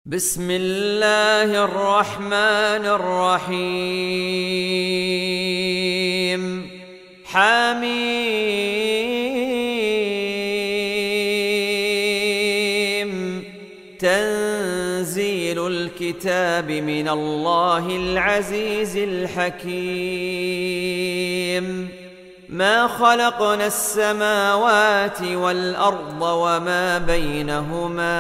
بسم الله الرحمن الرحيم. حميم. تنزيل الكتاب من الله العزيز الحكيم. ما خلقنا السماوات والأرض وما بينهما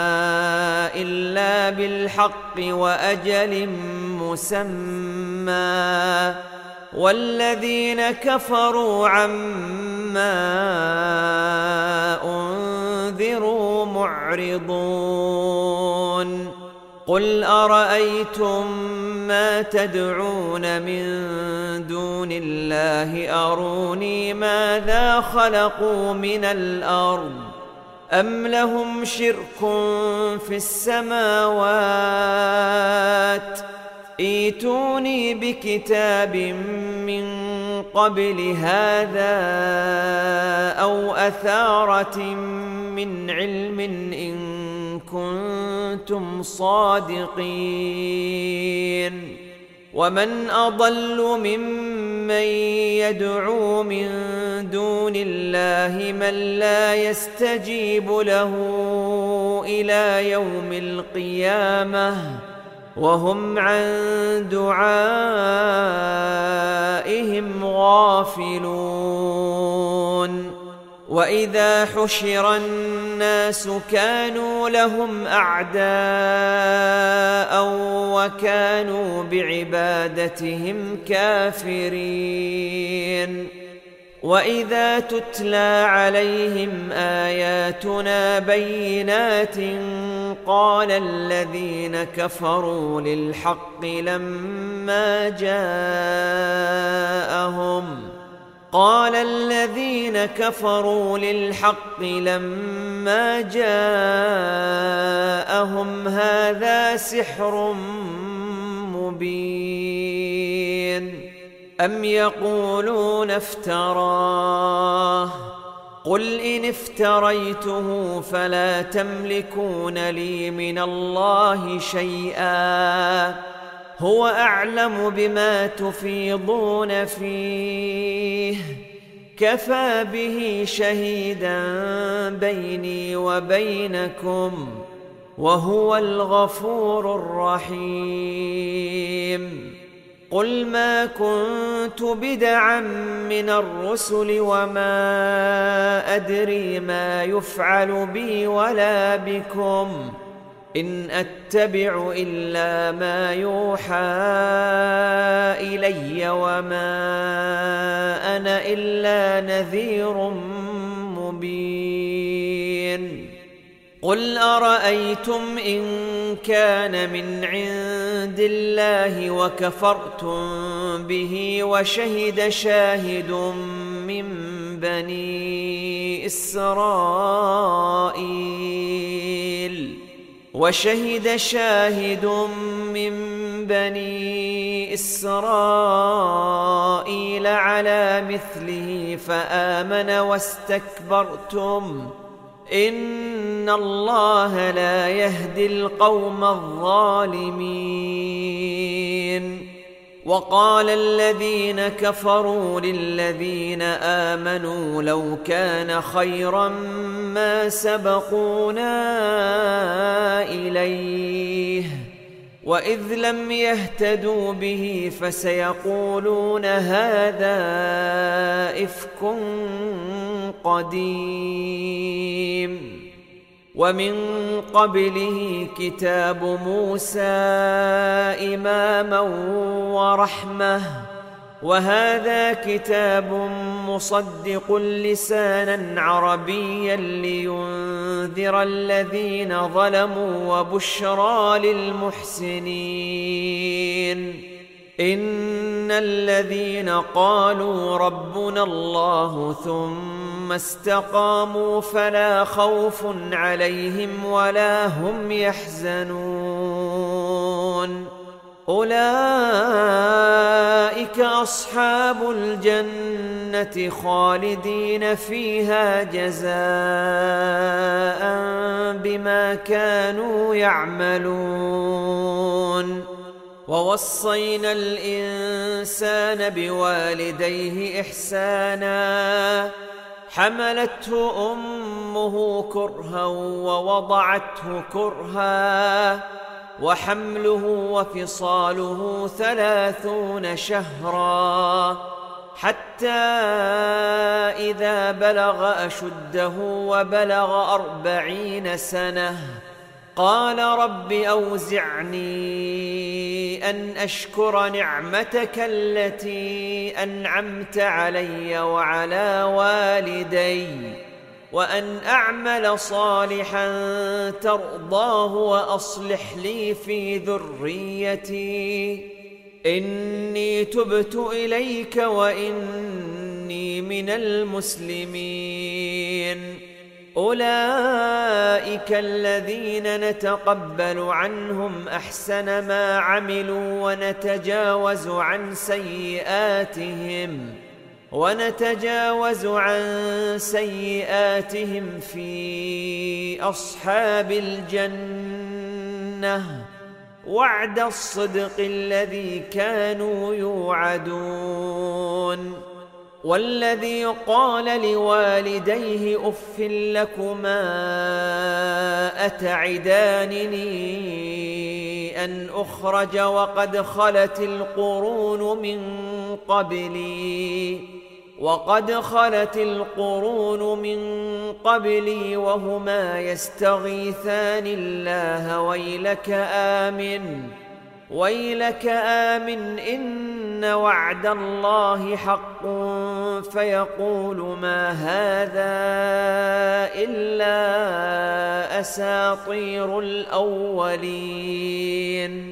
إلا بالحق وأجل مسمى، والذين كفروا عما أنذروا معرضون. قل أرأيتم ما تدعون من دون الله أروني ماذا خلقوا من الأرض أم لهم شرك في السماوات ائتوني بكتاب من قبل هذا أو أثارة من علم إن كنتم صادقين. ومن أضل ممن يدعو من دون الله من لا يستجيب له إلى يوم القيامة وهم عن دعائهم غافلون. وإذا حشر الناس كانوا لهم أعداء وكانوا بعبادتهم كافرين. وإذا تتلى عليهم آياتنا بينات قال الذين كفروا للحق لما جاءهم هذا سحر مبين. أم يقولون افتراه قل إن افتريته فلا تملكون لي من الله شيئا هو أعلم بما تفيضون فيه كفى به شهيدا بيني وبينكم وهو الغفور الرحيم. قل ما كنت بدعا من الرسل وما أدري ما يفعل بي ولا بكم إن أتبع إلا ما يوحى إلي وما أنا إلا نذير مبين. قل أرأيتم إن كان من عند الله وكفرتم به وشهد شاهد من بني إسرائيل على مثله فآمن واستكبرتم إن الله لا يهدي القوم الظالمين. وقال الذين كفروا للذين آمنوا لو كان خيرا ما سبقونا إليه وإذ لم يهتدوا به فسيقولون هذا إفك قديم. ومن قبله كتاب موسى إماما ورحمة وهذا كتاب مصدق لسانا عربيا لينذر الذين ظلموا وبشرى للمحسنين. إن الذين قالوا ربنا الله ثم استقاموا فلا خوف عليهم ولا هم يحزنون. أولئك أصحاب الجنة خالدين فيها جزاء بما كانوا يعملون ووصينا الإنسان بوالديه إحسانا حملته أمه كرها ووضعته كرها وحمله وفصاله 30 شهرا حتى إذا بلغ أشده وبلغ 40 سنة قال رب أوزعني أن أشكر نعمتك التي أنعمت علي وعلى والدي وأن أعمل صالحا ترضاه وأصلح لي في ذريتي إني تبت إليك وإني من المسلمين أولئك الذين نتقبل عنهم أحسن ما عملوا ونتجاوز عن سيئاتهم في أصحاب الجنة وعد الصدق الذي كانوا يوعدون والذي قال لوالديه أف لكما أتعدانني أن أخرج وقد خلت القرون من قبلي وهما يستغيثان الله ويلك آمن إن وعد الله حق فيقول ما هذا إلا أساطير الأولين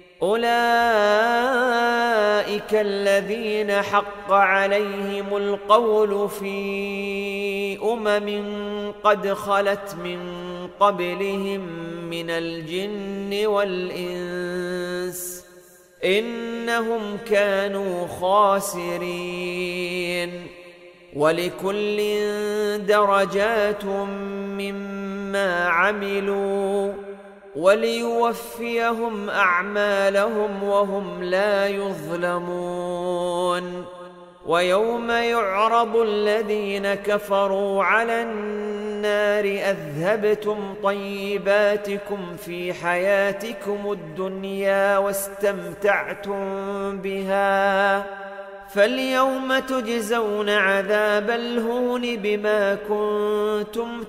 أولئك الذين حق عليهم القول في قد خلت من قبلهم من الجن والإنس إنهم كانوا خاسرين ولكل درجات مما عملوا وليوفيهم أعمالهم وهم لا يظلمون ويوم يعرض الذين كفروا على النار أذهبتم طيباتكم في حياتكم الدنيا واستمتعتم بها فاليوم تجزون عذاب الهون بما كنتم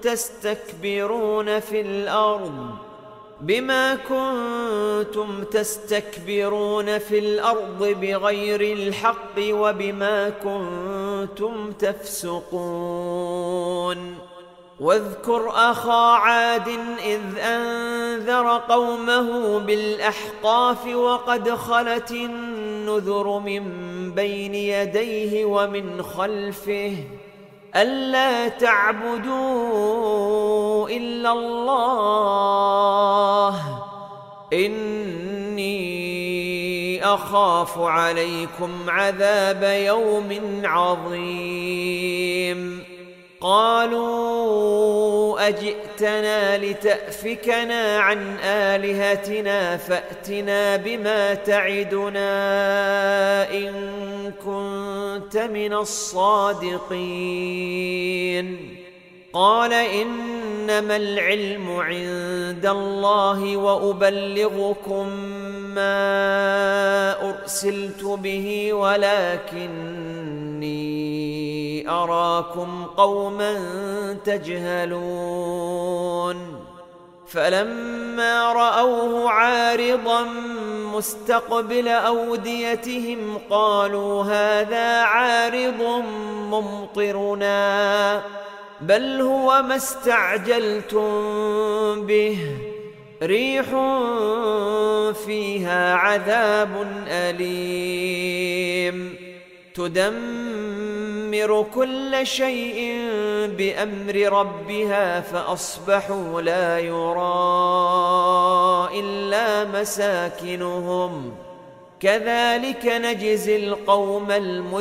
تستكبرون في الأرض بغير الحق وبما كنتم تفسقون واذكر أخا عاد إذ أنذر قومه بالأحقاف وقد خلت النذر من بين يديه ومن خلفه ألا تعبدوا إلا الله إني أخاف عليكم عذاب يوم عظيم قالوا أجئتنا لتأفكنا عن آلهتنا فأتنا بما تعدنا إن كنت من الصادقين قال إنما العلم عند الله وأبلغكم ما أرسلت به ولكني أراكم قوما تجهلون فلما رأوه عارضا مستقبل أوديتهم قالوا هذا عارض ممطرنا بل هو ما استعجلتم به ريح فيها عذاب أليم تدمر كل شيء بأمر ربها فأصبحوا لا يرى إلا مساكنهم كذلك نجزي القوم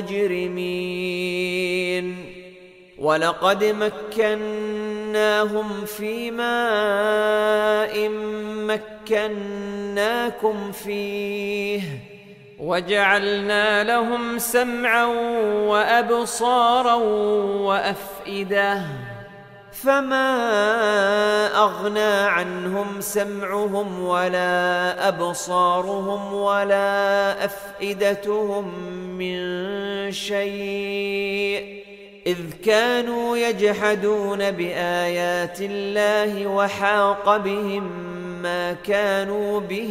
المجرمين ولقد مكناهم في ماء مكناكم فيه وجعلنا لهم سمعا وأبصارا وأفئدة فما أغنى عنهم سمعهم ولا أبصارهم ولا أفئدتهم من شيء إذ كانوا يجحدون بآيات الله وحاق بهم ما كانوا به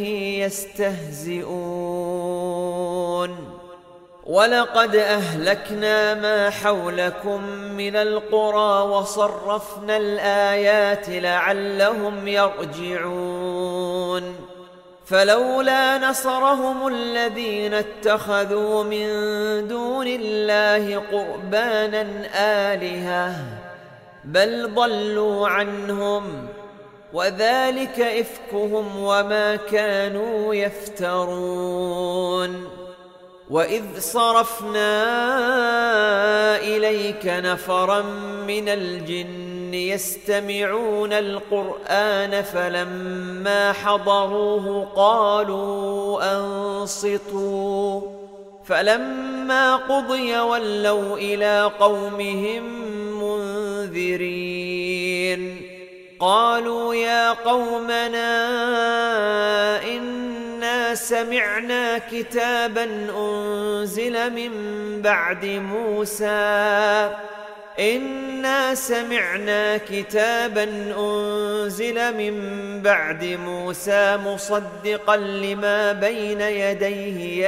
يستهزئون ولقد أهلكنا ما حولكم من القرى وصرفنا الآيات لعلهم يرجعون فلولا نصرهم الذين اتخذوا من دون الله قربانا آلهة بل ضلوا عنهم وذلك إفكهم وما كانوا يفترون وإذ صرفنا إليك نفرا من الجن يستمعون القرآن فلما حضروه قالوا أنصتوا فلما قضي ولوا إلى قومهم منذرين قالوا يا قومنا إنا سمعنا كتابا أنزل من بعد موسى مصدقا لما بين يديه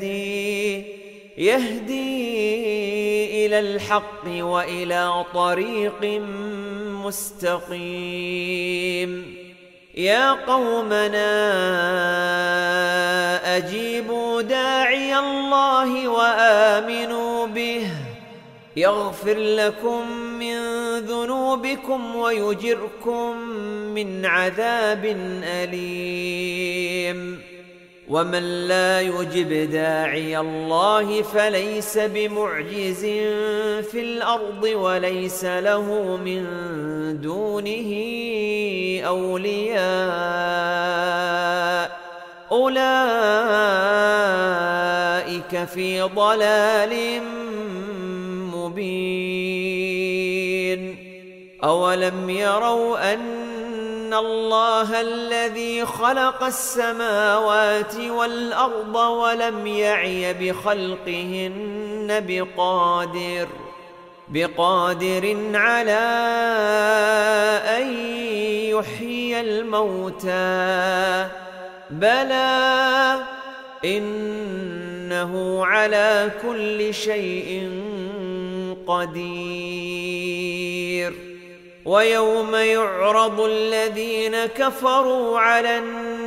يهدي إلى الحق وإلى طريق مستقيم يا قومنا أجيبوا داعي الله وآمنوا به يغفر لكم من ذنوبكم ويجركم من عذاب أليم ومن لا يجب داعي الله فليس بمعجز في الأرض وليس له من دونه أولياء أولئك في ضلال مبين أولم يروا أن الله الذي خلق السماوات والأرض ولم يعي بخلقهن بقادر على أن يحيي الموتى بلى إنه على كل شيء قدير ويوم يعرض الذين كفروا على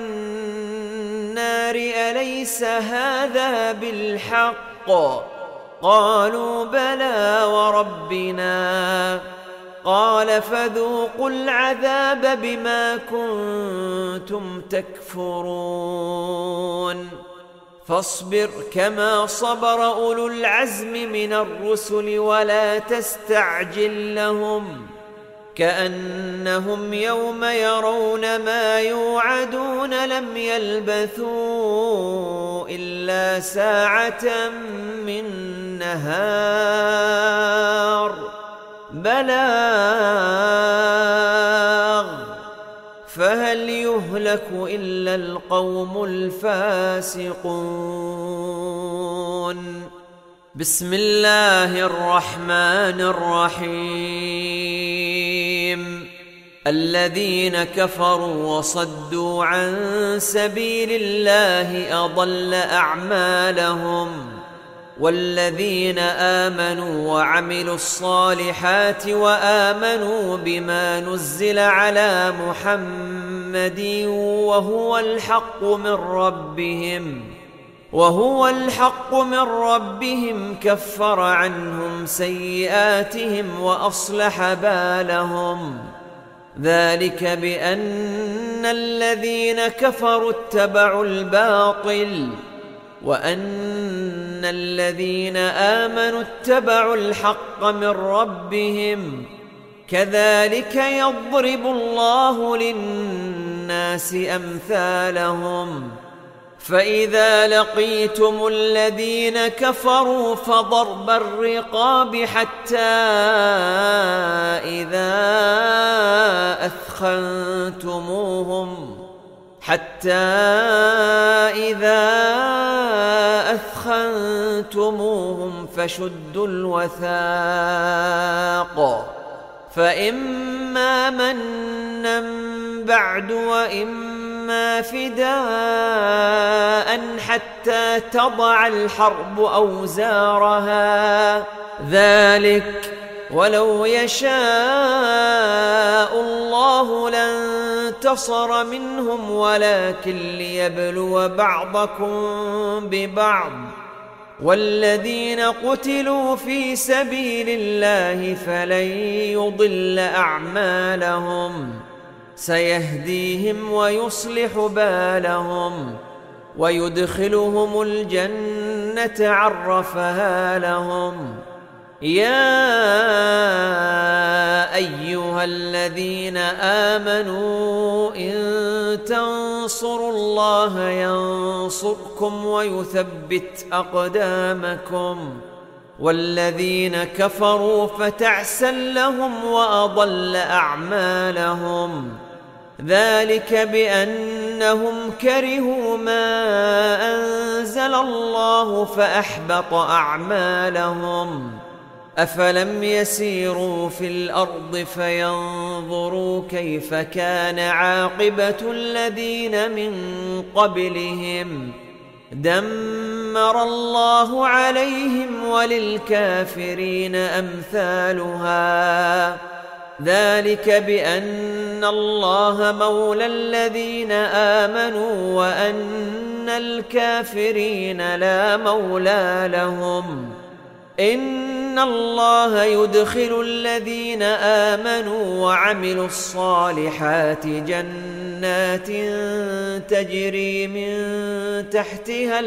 النار أليس هذا بالحق قالوا بلى وربنا قال فذوقوا العذاب بما كنتم تكفرون فاصبر كما صبر أولو العزم من الرسل ولا تستعجل لهم كأنهم يوم يرون ما يوعدون لم يلبثوا إلا ساعة من نهار بلاغ فهل يهلك إلا القوم الفاسقون بسم الله الرحمن الرحيم الذين كفروا وصدوا عن سبيل الله أضل أعمالهم والذين آمنوا وعملوا الصالحات وآمنوا بما نزل على محمد وهو الحق من ربهم كفر عنهم سيئاتهم وأصلح بالهم ذلك بأن الذين كفروا اتبعوا الباطل وأن الذين آمنوا اتبعوا الحق من ربهم كذلك يضرب الله للناس أمثالهم فإذا لقيتم الذين كفروا فضرب الرقاب حتى إذا أثخنتموهم فشدوا الوثاق فإما منا بعد وإما فداء حتى تضع الحرب أوزارها ذلك ولو يشاء الله لانتصر منهم ولكن ليبلو بعضكم ببعض والذين قتلوا في سبيل الله فلن يضل أعمالهم سيهديهم ويصلح بالهم ويدخلهم الجنة عرفها لهم يا أيها الذين آمنوا إن تنصروا الله ينصركم ويثبت أقدامكم والذين كفروا فتعسا لهم وأضل أعمالهم ذلك بأنهم كرهوا ما أنزل الله فأحبط أعمالهم أفلم يسيروا في الأرض فينظروا كيف كان عاقبة الذين من قبلهم دمر الله عليهم وللكافرين أمثالها ذلك بأن الله مولى الذين آمنوا وأن الكافرين لا مولى لهم إن الله يدخل الذين آمنوا وعملوا الصالحات جنات تجري من تحتها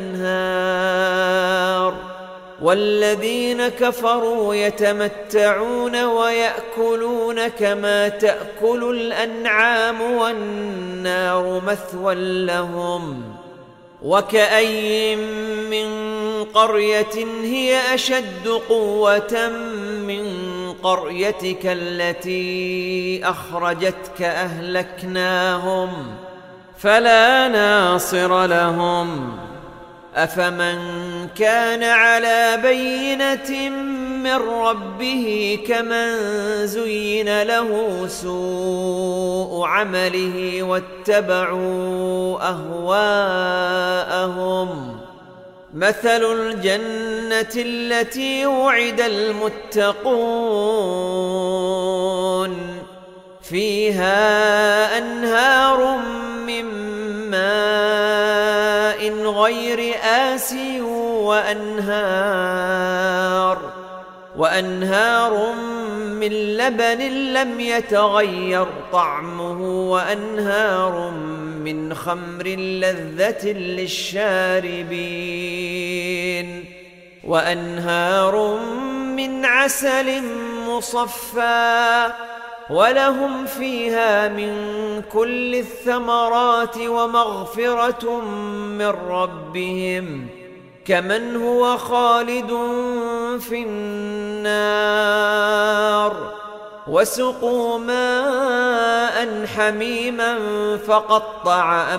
الأنهار والذين كفروا يتمتعون ويأكلون كما تأكل الأنعام والنار مثوى لهم وكأي من قرية هي أشد قوة من قريتك التي أخرجتك أهلكناهم فلا ناصر لهم أفمن كان على بينة من ربه كمن زين له سوء عمله واتبعوا أهواءهم مثل الجنة التي وعد المتقون فيها أنهار من ماء غير آسن وأنهار من لبن لم يتغير طعمه وأنهار من خمر لذة للشاربين وأنهار من عسل مصفى ولهم فيها من كل الثمرات ومغفرة من ربهم كمن هو خالد في النار وسقوا ماء حميما فقطع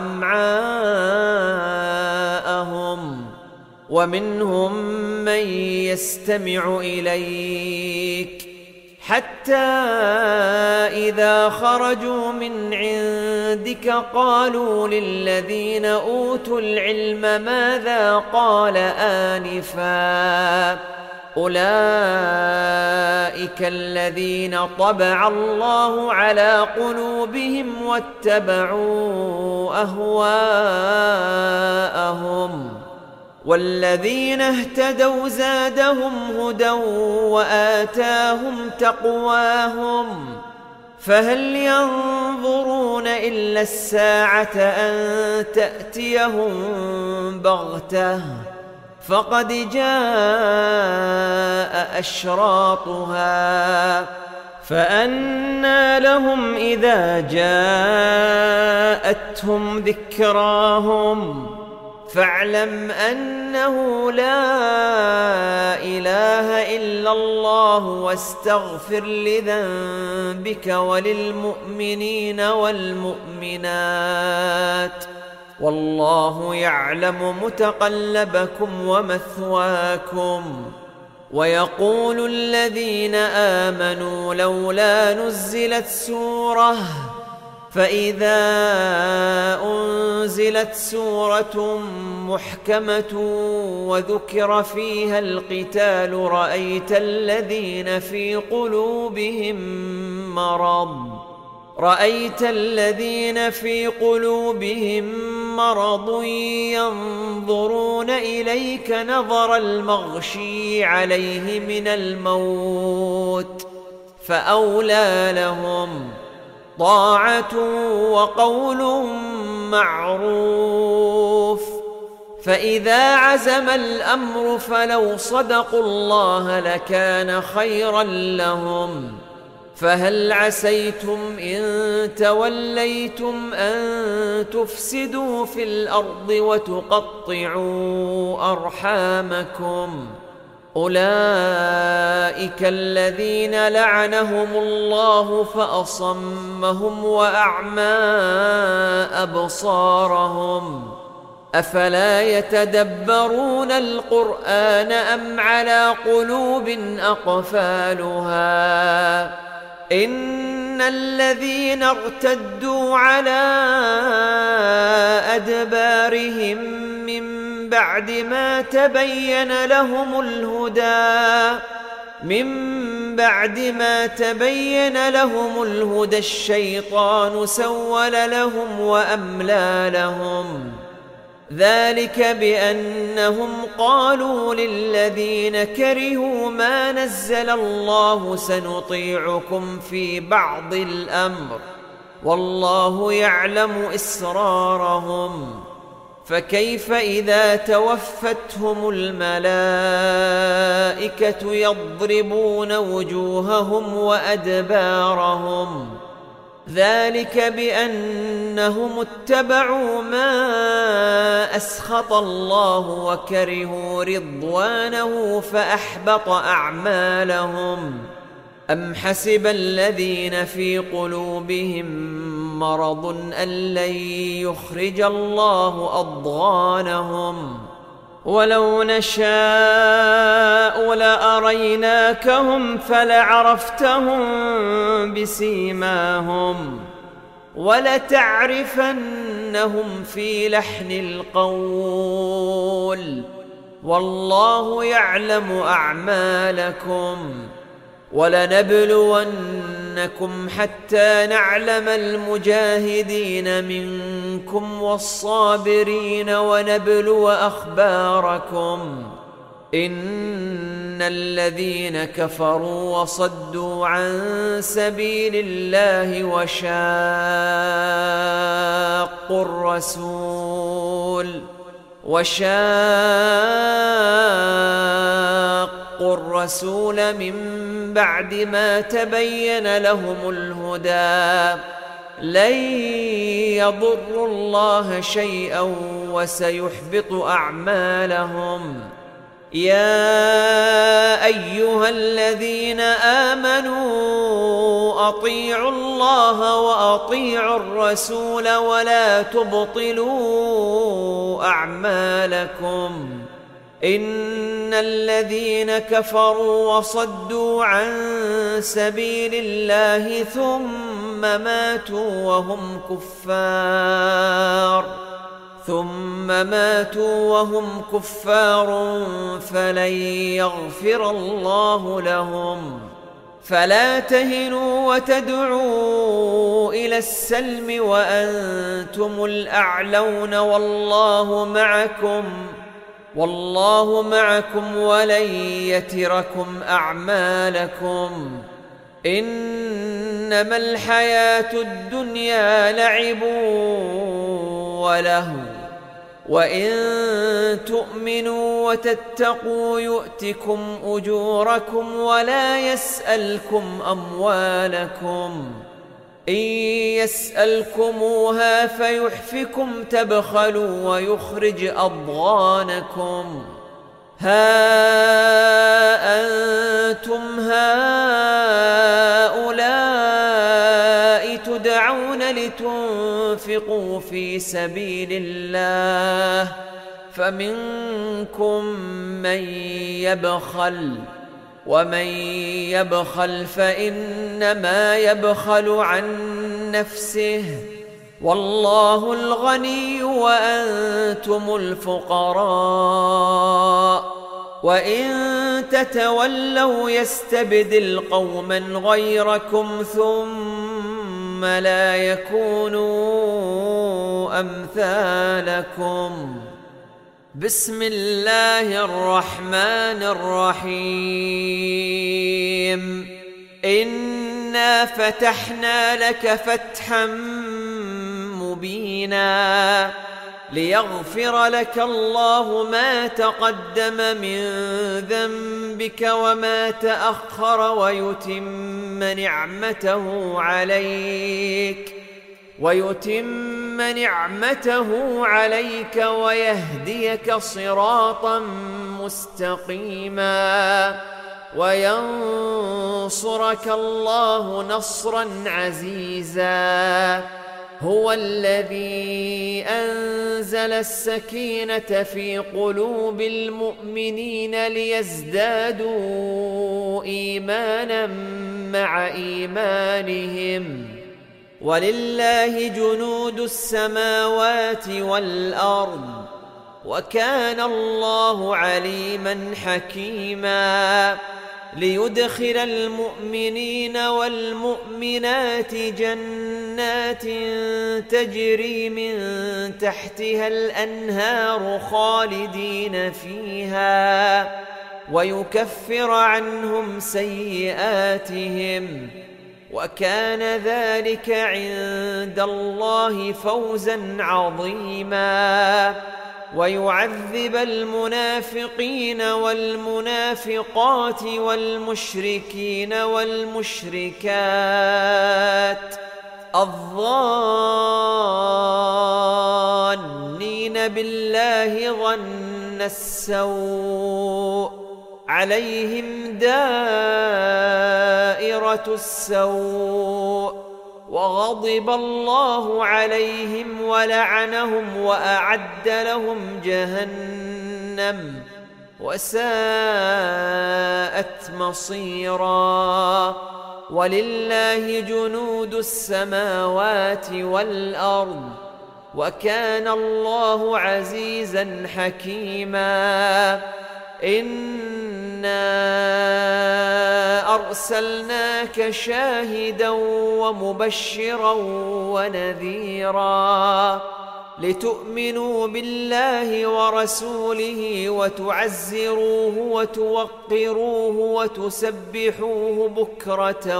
أمعاءهم ومنهم من يستمع إليك حتى إذا خرجوا من عندك قالوا للذين أوتوا العلم ماذا قال آنفا أولئك الذين طبع الله على قلوبهم واتبعوا أهواءهم والذين اهتدوا زادهم هدى وآتاهم تقواهم فهل ينظرون إلا الساعة أن تأتيهم بغتة فقد جاء أشراطها فأنى لهم إذا جاءتهم ذكراهم فاعلم أنه لا إله إلا الله واستغفر لذنبك وللمؤمنين والمؤمنات والله يعلم متقلبكم ومثواكم. ويقول الذين آمنوا لولا نزلت سورة فإذا أنزلت سورة محكمة وذكر فيها القتال رأيت الذين في قلوبهم مرض ينظرون إليك نظر المغشي عليه من الموت فأولى لهم طاعة وقول معروف. فإذا عزم الأمر فلو صدقوا الله لكان خيرا لهم. فهل عسيتم إن توليتم أن تفسدوا في الأرض وتقطعوا أرحامكم أولئك الذين لعنهم الله فأصمهم وأعمى أبصارهم أفلا يتدبرون القرآن أم على قلوب أقفالها إن الذين ارتدوا على أدبارهم من بعد ما تبين لهم الهدى الشيطان سول لهم وأملى لهم ذلك بأنهم قالوا للذين كرهوا ما نزل الله سنطيعكم في بعض الأمر والله يعلم إسرارهم. فكيف إذا توفتهم الملائكة يضربون وجوههم وأدبارهم ذلك بأنهم اتبعوا ما أسخط الله وكرهوا رضوانه فأحبط أعمالهم. أم حسب الذين في قلوبهم مرض أن لن يخرج الله أضغانهم ولو نشاء لأريناكهم فلعرفتهم بسيماهم ولتعرفنهم في لحن القول والله يعلم أعمالكم. ولنبلونكم حتى نعلم المجاهدين منكم والصابرين ونبلو أخباركم. إن الذين كفروا وصدوا عن سبيل الله وشاقوا الرسول من بعد ما تبين لهم الهدى لن يضروا الله شيئا وسيحبط أعمالهم. يا أيها الذين آمنوا أطيعوا الله وأطيعوا الرسول ولا تبطلوا أعمالكم. إن الذين كفروا وصدوا عن سبيل الله ثم ماتوا وهم كفار فلن يغفر الله لهم. فلا تهنوا وتدعوا إلى السلم وأنتم الأعلون والله معكم ولن يتركم أعمالكم. إنما الحياة الدنيا لعب ولهو وإن تؤمنوا وتتقوا يؤتكم أجوركم ولا يسألكم أموالكم إن يسألكموها فيحفكم تبخلوا ويخرج أضغانكم ها أنتم هؤلاء تدعون لتنفقوا في سبيل الله فمنكم من يبخل ومن يبخل فإنما يبخل عن نفسه والله الغني وأنتم الفقراء وإن تتولوا يستبدل قوما غيركم ثم لا يكونوا أمثالكم. بسم الله الرحمن الرحيم. إنا فتحنا لك فتحا مبينا ليغفر لك الله ما تقدم من ذنبك وما تأخر ويتم نعمته عليك ويهديك صراطا مستقيما وينصرك الله نصرا عزيزا. هو الذي أنزل السكينة في قلوب المؤمنين ليزدادوا إيمانا مع إيمانهم ولله جنود السماوات والأرض وكان الله عليما حكيما. ليدخل المؤمنين والمؤمنات جنات تجري من تحتها الأنهار خالدين فيها ويكفر عنهم سيئاتهم وكان ذلك عند الله فوزا عظيما. ويعذب المنافقين والمنافقات والمشركين والمشركات الظانين بالله ظن السوء عليهم دائرة السوء وغضب الله عليهم ولعنهم وأعد لهم جهنم وساءت مصيرا. ولله جنود السماوات والأرض وكان الله عزيزا حكيما. إنا أرسلناك شاهدا ومبشرا ونذيرا لتؤمنوا بالله ورسوله وتعزروه وتوقروه وتسبحوه بكرة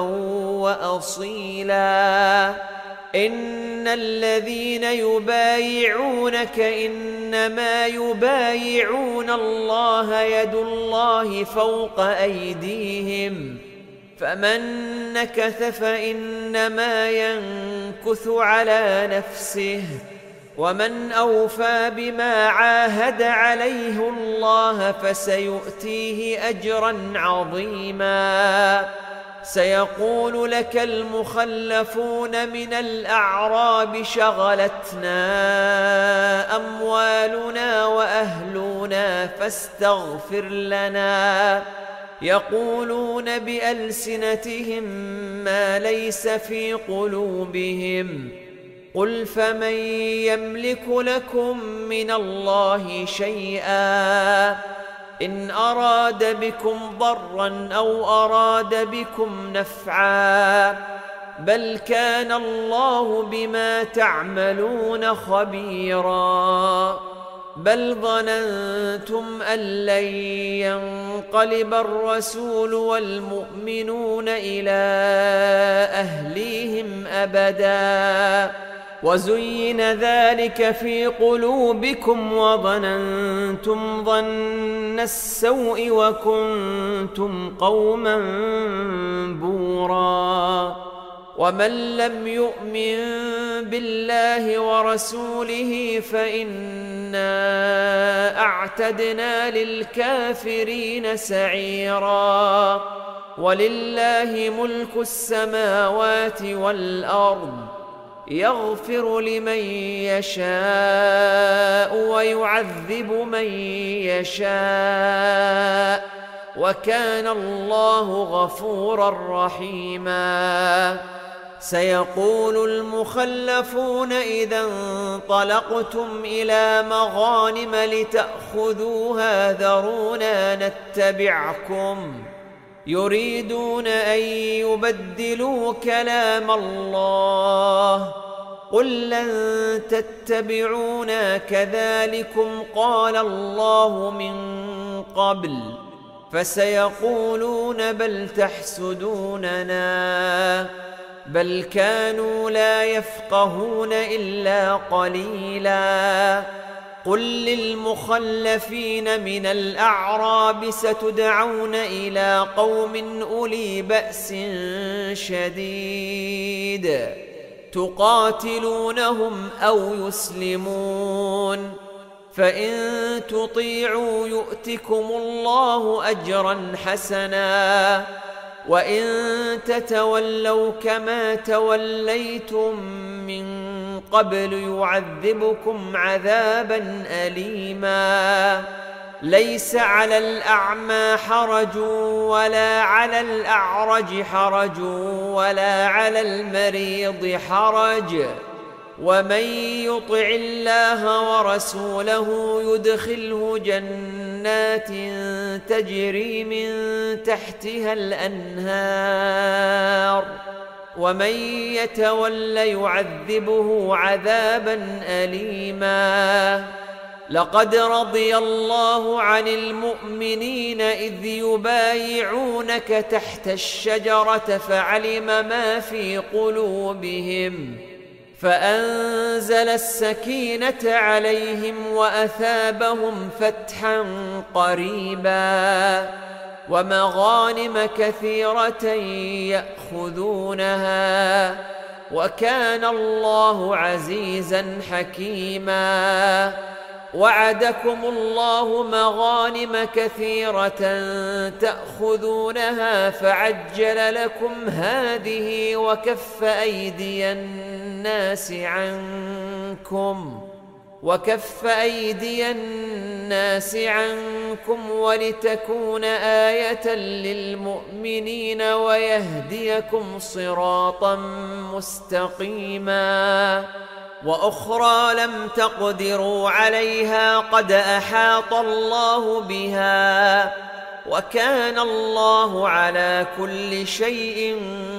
وأصيلا. إن الذين يبايعونك إنما يبايعون الله يد الله فوق أيديهم فمن نكث فإنما ينكث على نفسه ومن أوفى بما عاهد عليه الله فسيؤتيه أجرا عظيما. سيقول لك المخلفون من الأعراب شغلتنا أموالنا وأهلنا فاستغفر لنا يقولون بألسنتهم ما ليس في قلوبهم قل فمن يملك لكم من الله شيئا إن أراد بكم ضرا أو أراد بكم نفعا بل كان الله بما تعملون خبيرا. بل ظننتم أن لن ينقلب الرسول والمؤمنون إلى أهليهم أبدا وزين ذلك في قلوبكم وظننتم ظن السوء وكنتم قوما بورا ومن لم يؤمن بالله ورسوله فإنا أعتدنا للكافرين سعيرا ولله ملك السماوات والأرض يغفر لمن يشاء ويعذب من يشاء وكان الله غفورا رحيما سيقول المخلفون إذا انطلقتم إلى مغانم لتأخذوها ذرونا نتبعكم يريدون أن يبدلوا كلام الله قل لن تتبعونا كذلكم قال الله من قبل فسيقولون بل تحسدوننا بل كانوا لا يفقهون إلا قليلا قل للمخلفين من الأعراب ستدعون إلى قوم أولي بأس شديد تقاتلونهم أو يسلمون فإن تطيعوا يؤتكم الله أجرا حسنا وإن تتولوا كما توليتم من قبل يعذبكم عذابا أليما ليس على الأعمى حرج ولا على الأعرج حرج ولا على المريض حرج ومن يطع الله ورسوله يدخله جنات تجري من تحتها الأنهار ومن يتول يعذبه عذابا أليما لقد رضي الله عن المؤمنين إذ يبايعونك تحت الشجرة فعلم ما في قلوبهم فأنزل السكينة عليهم وأثابهم فتحا قريبا ومغانم كثيرة يأخذونها وكان الله عزيزا حكيما وعدكم الله مغانم كثيرة تأخذونها فعجل لكم هذه وكف أيدي الناس عنكم ولتكون آية للمؤمنين ويهديكم صراطا مستقيما وأخرى لم تقدروا عليها قد أحاط الله بها وكان الله على كل شيء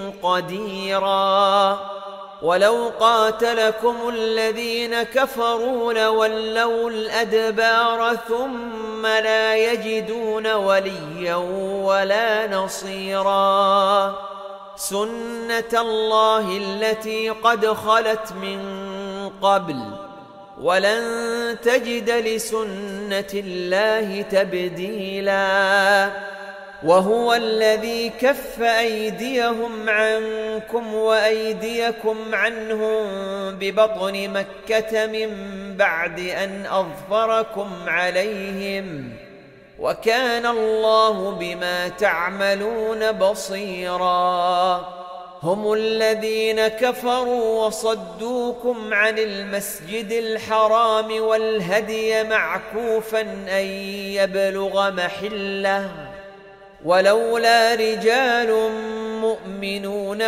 قديرا ولو قاتلكم الذين كفروا لولوا الأدبار ثم لا يجدون وليا ولا نصيرا سنة الله التي قد خلت من قبل ولن تجد لسنة الله تبديلا وهو الذي كف أيديهم عنكم وأيديكم عنهم ببطن مكة من بعد أن أظفركم عليهم وكان الله بما تعملون بصيرا هم الذين كفروا وصدوكم عن المسجد الحرام والهدي معكوفا أن يبلغ محله ولولا رجال مؤمنون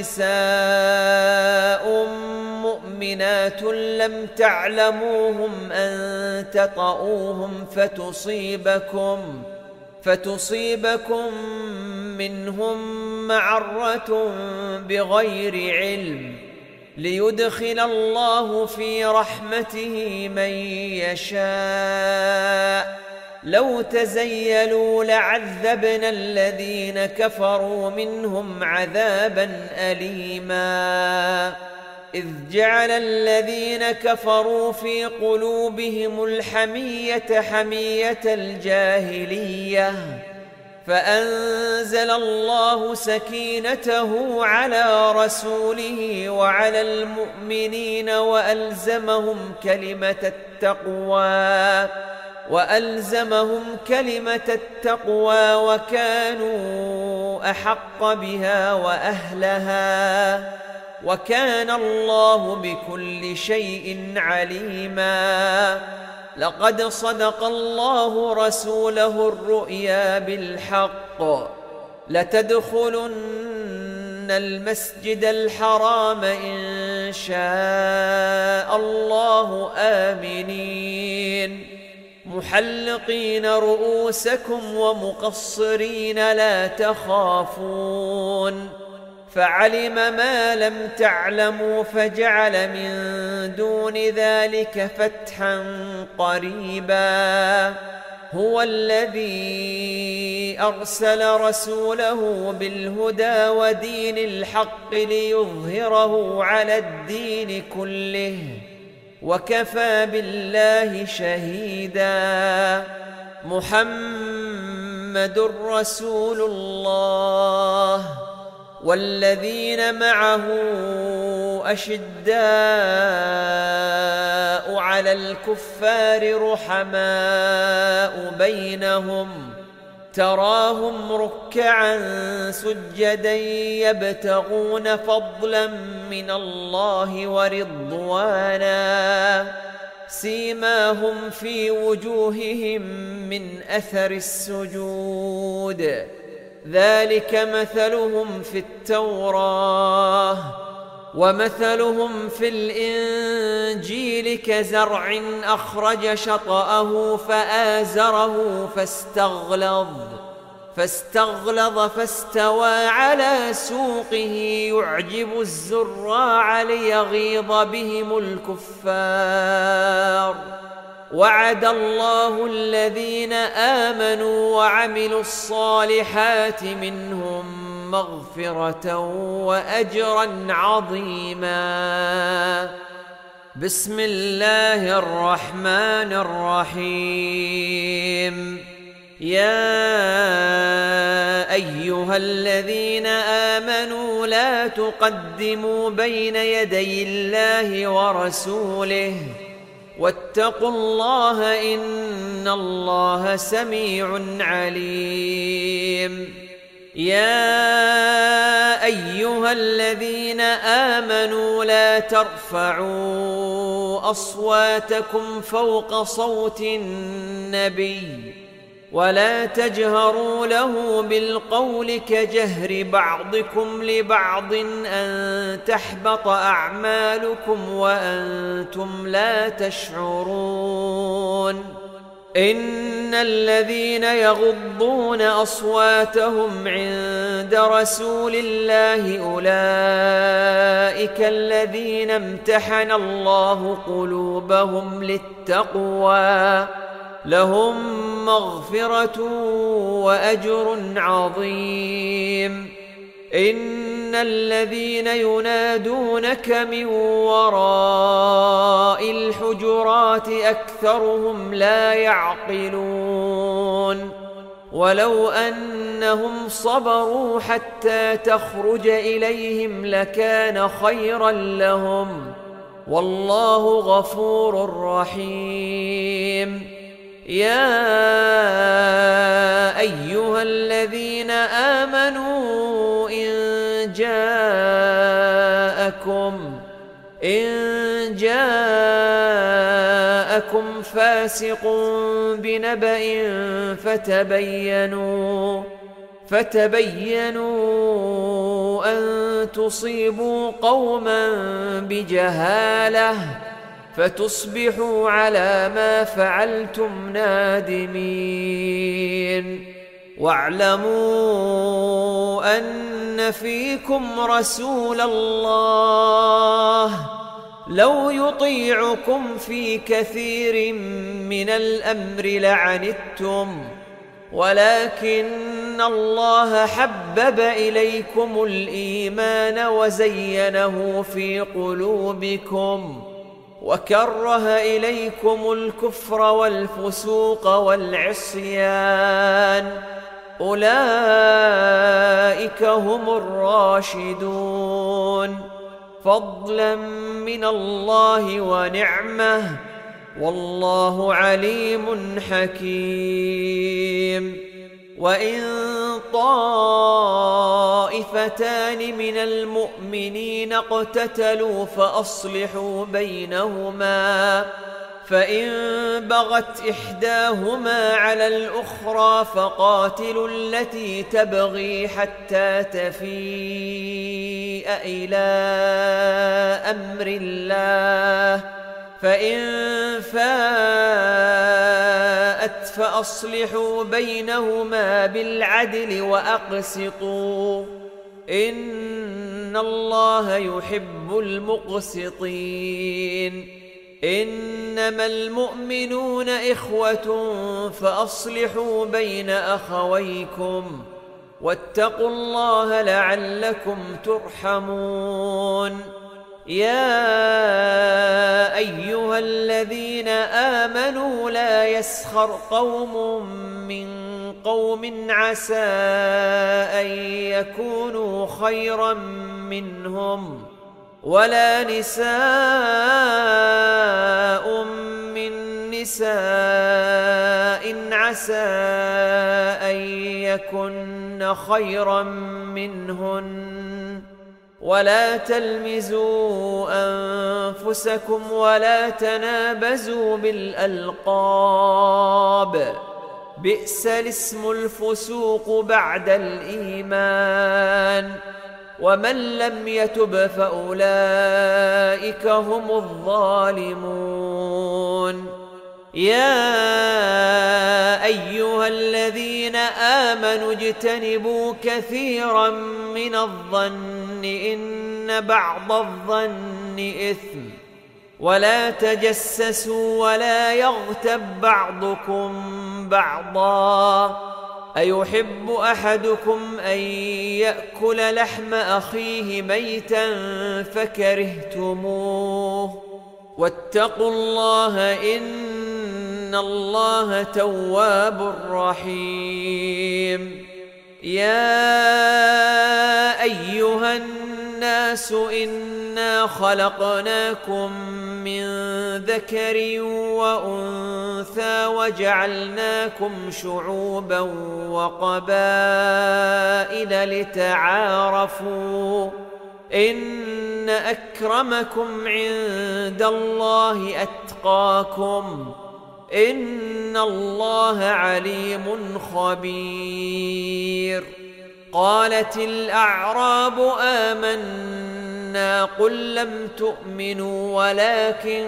ونساء مؤمنات لم تعلموهم أن تطؤوهم فتصيبكم منهم معرة بغير علم ليدخل الله في رحمته من يشاء. لو تزيلوا لعذبنا الذين كفروا منهم عذابا أليما. إذ جعل الذين كفروا في قلوبهم الحمية حمية الجاهلية، فأنزل الله سكينته على رسوله وعلى المؤمنين وألزمهم كلمة التقوى وكانوا أحق بها وأهلها، وكان الله بكل شيء عليما. لقد صدق الله رسوله الرؤيا بالحق، لتدخلن المسجد الحرام إن شاء الله آمنين محلقين رؤوسكم ومقصرين لا تخافون، فعلم ما لم تعلموا فجعل من دون ذلك فتحا قريبا. هو الذي أرسل رسوله بالهدى ودين الحق ليظهره على الدين كله، وكفى بالله شهيدا. محمد رسول الله والذين معه أشداء على الكفار رحماء بينهم، تراهم ركعا سجدا يبتغون فضلا من الله ورضوانا، سيماهم في وجوههم من أثر السجود، ذلك مثلهم في التوراة ومثلهم في الإنجيل كزرع أخرج شطأه فآزره فاستغلظ فاستوى على سوقه يعجب الزراع ليغيظ بهم الكفار. وعد الله الذين آمنوا وعملوا الصالحات منهم مغفرة وأجرا عظيما. بسم الله الرحمن الرحيم. يا أيها الذين آمنوا لا تقدموا بين يدي الله ورسوله واتقوا الله إن الله سميع عليم. يا أيها الذين آمنوا لا ترفعوا أصواتكم فوق صوت النبي ولا تجهروا له بالقول كجهر بعضكم لبعض أن تحبط أعمالكم وأنتم لا تشعرون. إن الذين يغضون أصواتهم عند رسول الله أولئك الذين امتحن الله قلوبهم للتقوى، لهم مغفرة وأجر عظيم. إن الذين ينادونك من وراء الحجرات أكثرهم لا يعقلون. ولو أنهم صبروا حتى تخرج إليهم لكان خيرا لهم، والله غفور رحيم. يا أيها الذين آمنوا إن جاءكم فاسق بنبأ فتبينوا أن تصيبوا قوما بجهالة فتصبحوا على ما فعلتم نادمين. واعلموا أن فيكم رسول الله لو يطيعكم في كثير من الأمر لعنتم، ولكن الله حبب إليكم الإيمان وزينه في قلوبكم وكره إليكم الكفر والفسوق والعصيان، أولئك هم الراشدون، فضلا من الله ونعمة، والله عليم حكيم. وإن طائفتان من المؤمنين اقتتلوا فأصلحوا بينهما، فإن بغت إحداهما على الأخرى فقاتلوا التي تبغي حتى تفيء إلى أمر الله، فإن فاءت فأصلحوا بينهما بالعدل وأقسطوا، إن الله يحب المقسطين. إنما المؤمنون إخوة فأصلحوا بين أخويكم، واتقوا الله لعلكم ترحمون. يا أيها الذين آمنوا لا يسخر قوم من قوم عسى أن يكونوا خيرا منهم، ولا نساء من نساء عسى أن يكن خيرا منهن، ولا تلمزوا أنفسكم ولا تنابزوا بالألقاب، بئس الاسم الفسوق بعد الإيمان، ومن لم يتب فأولئك هم الظالمون. يا أيها الذين آمنوا اجتنبوا كثيرا من الظن إن بعض الظن إثم، ولا تجسسوا ولا يغتب بعضكم بعضا، أيحب أحدكم أن يأكل لحم أخيه ميتا فكرهتموه، واتقوا الله إن الله تواب رحيم. يا أيها الناس إنا خلقناكم من ذكر وأنثى وجعلناكم شعوبا وقبائل لتعارفوا، إن أكرمكم عند الله أتقاكم، إن الله عليم خبير. قالت الأعراب آمنا، قل لم تؤمنوا ولكن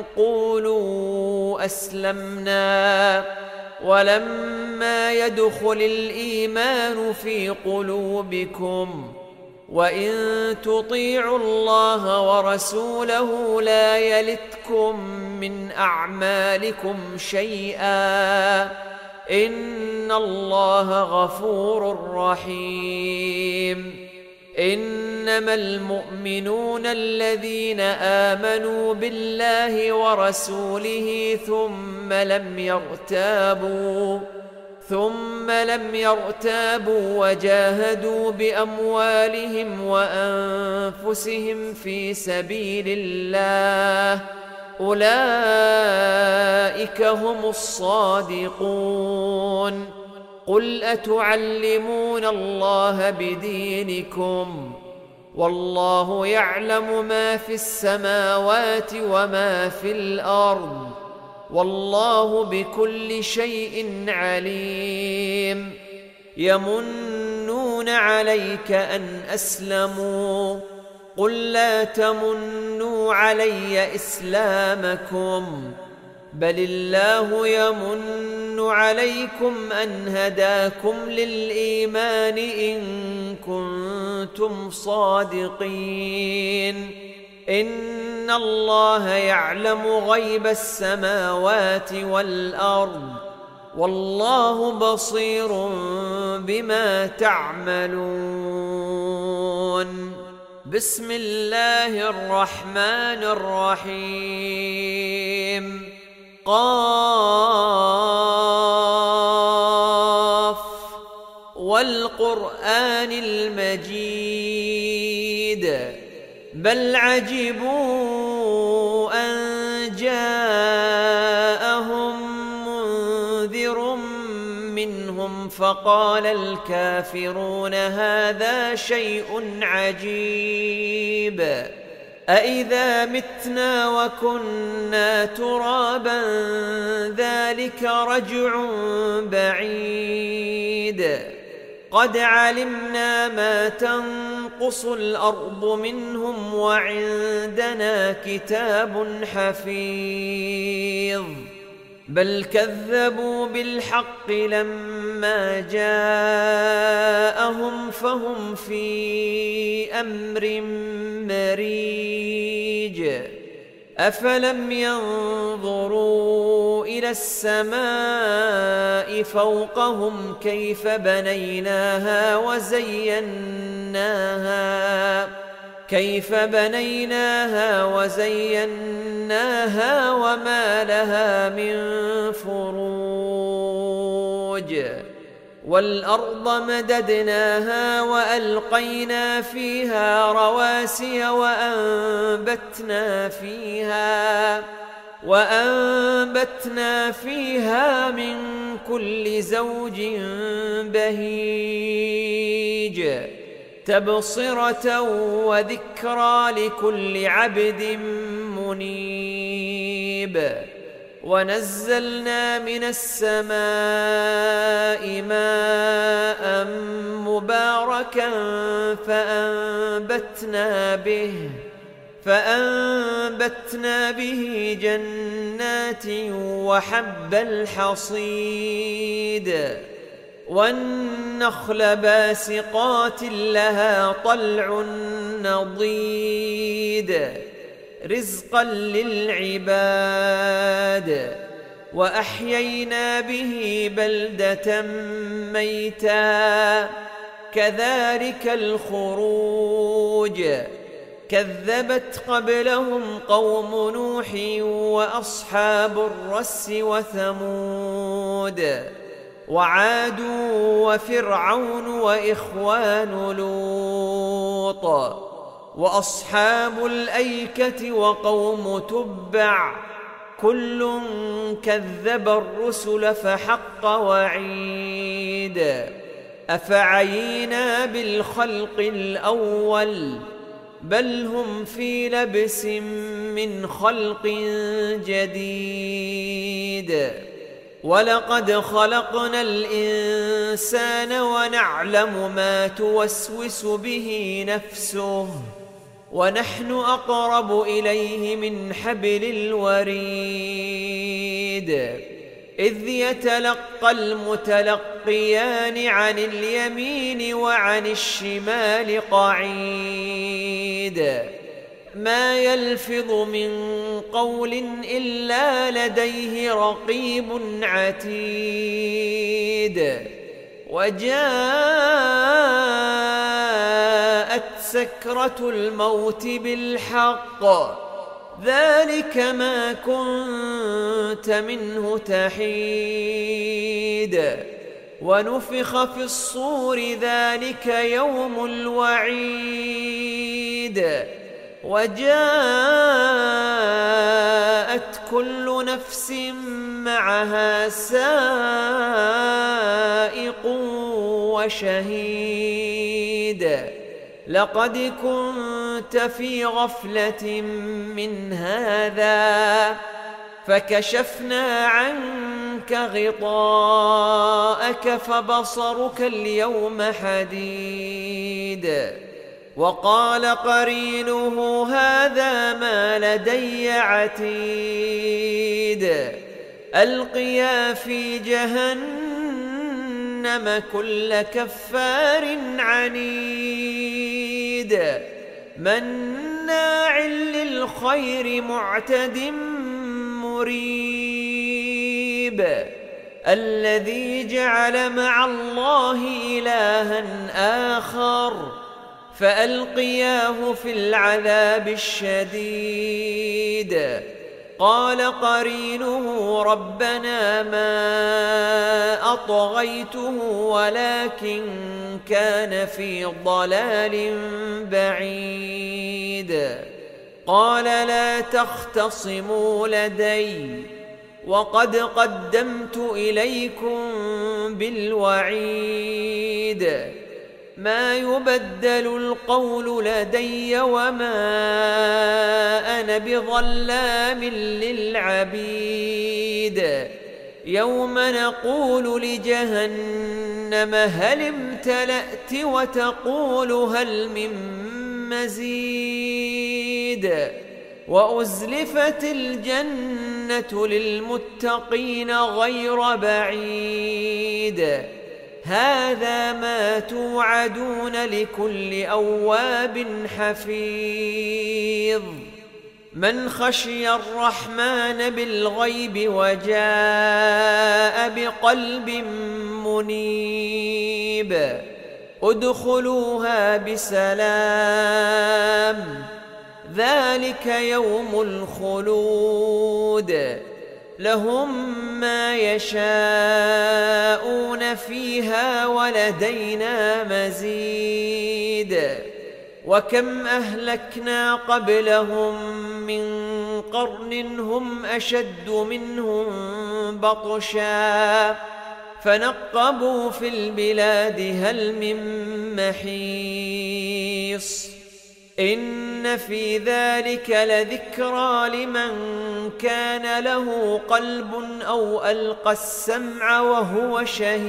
قولوا أسلمنا ولما يدخل الإيمان في قلوبكم، وإن تطيعوا الله ورسوله لا يلتكم من أعمالكم شيئا، إن الله غفور رحيم. إنما المؤمنون الذين آمنوا بالله ورسوله ثم لم يرتابوا وجاهدوا بأموالهم وأنفسهم في سبيل الله، أولئك هم الصادقون. قل أتعلمون الله بدينكم، والله يعلم ما في السماوات وما في الأرض، والله بكل شيء عليم. يمنون عليك أن أسلموا، قل لا تمنوا علي إسلامكم، بل الله يمن عليكم أن هداكم للإيمان إن كنتم صادقين إن الله يعلم غيب السماوات والأرض والله بصير بما تعملون. بسم الله الرحمن الرحيم. قاف والقرآن المجيد بل عجبوا أن جاءهم منذر منهم فقال الكافرون هذا شيء عجيب أإذا متنا وكنا ترابا ذلك رجع بعيد قد علمنا ما تنقص الأرض منهم وعندنا كتاب حفيظ بل كذبوا بالحق لما جاءهم فهم في أمر مريج أفلم ينظروا إلى السماء فوقهم كيف بنيناها وزيناها وما لها من فروج والأرض مددناها وألقينا فيها رواسي وأنبتنا فيها من كل زوج بهيج تبصرة وذكرى لكل عبد منيب ونزلنا من السماء ماء مباركا فأنبتنا به جنات وحب الحصيد والنخل باسقات لها طلع نضيد رزقا للعباد وأحيينا به بلدة ميتا كذلك الخروج كذبت قبلهم قوم نوح وأصحاب الرس وثمود وعاد وفرعون وإخوان لوط وأصحاب الأيكة وقوم تبع كل كذب الرسل فحق وعيد أفعينا بالخلق الأول بل هم في لبس من خلق جديد ولقد خلقنا الإنسان ونعلم ما توسوس به نفسه ونحن أقرب إليه من حبل الوريد إذ يتلقى المتلقيان عن اليمين وعن الشمال قعيد ما يلفظ من قول إلا لديه رقيب عتيد وجاءت سكرة الموت بالحق ذلك ما كنت منه تحيد ونفخ في الصور ذلك يوم الوعيد وجاءت كل نفس معها سائق وشهيد لقد كنت في غفلة من هذا فكشفنا عنك غطاءك فبصرك اليوم حديد وقال قرينه هذا ما لدي عتيد ألقيا في جهنم كل كفار عنيد مناع للخير معتد مريب الذي جعل مع الله إلها آخر فألقياه في العذاب الشديد قال قرينه ربنا ما أطغيته ولكن كان في ضلال بعيد قال لا تختصموا لدي وقد قدمت إليكم بالوعيد ما يبدل القول لدي وما أنا بظلام للعبيد يوم نقول لجهنم هل امتلأت وتقول هل من مزيد وأزلفت الجنة للمتقين غير بعيد هذا ما توعدون لكل أواب حفيظ من خشي الرحمن بالغيب وجاء بقلب منيب ادخلوها بسلام ذلك يوم الخلود لهم ما يشاءون فيها ولدينا مزيد وكم أهلكنا قبلهم من قرن هم أشد منهم بطشا فنقبوا في البلاد هل من محيص إن في ذلك لذكرى لمن كان له قلب أو ألقى السمع وهو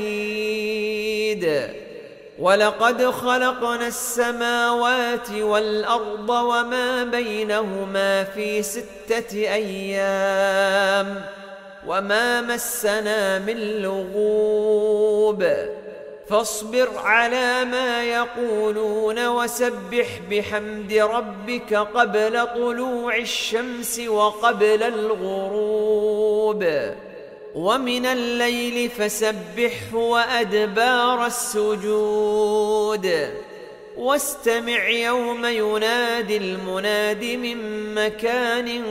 شهيد ولقد خلقنا السماوات والأرض وما بينهما في 6 أيام وما مسنا من لغوب فاصبر على ما يقولون وسبح بحمد ربك قبل طلوع الشمس وقبل الغروب ومن الليل فسبحه وأدبار السجود واستمع يوم ينادي المناد من مكان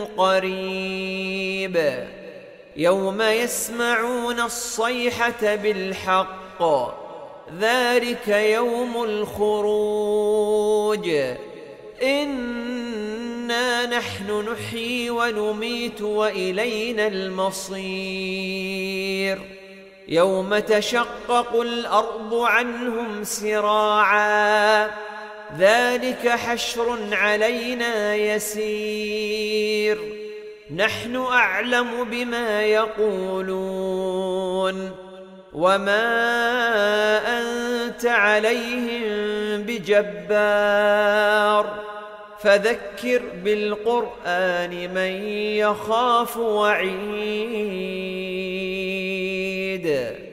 قريب يوم يسمعون الصيحة بالحق ذلك يوم الخروج إنا نحن نحيي ونميت وإلينا المصير يوم تشقق الأرض عنهم سراعا ذلك حشر علينا يسير نحن أعلم بما يقولون وما أنت عليهم بجبار فذكر بالقرآن من يخاف وعيد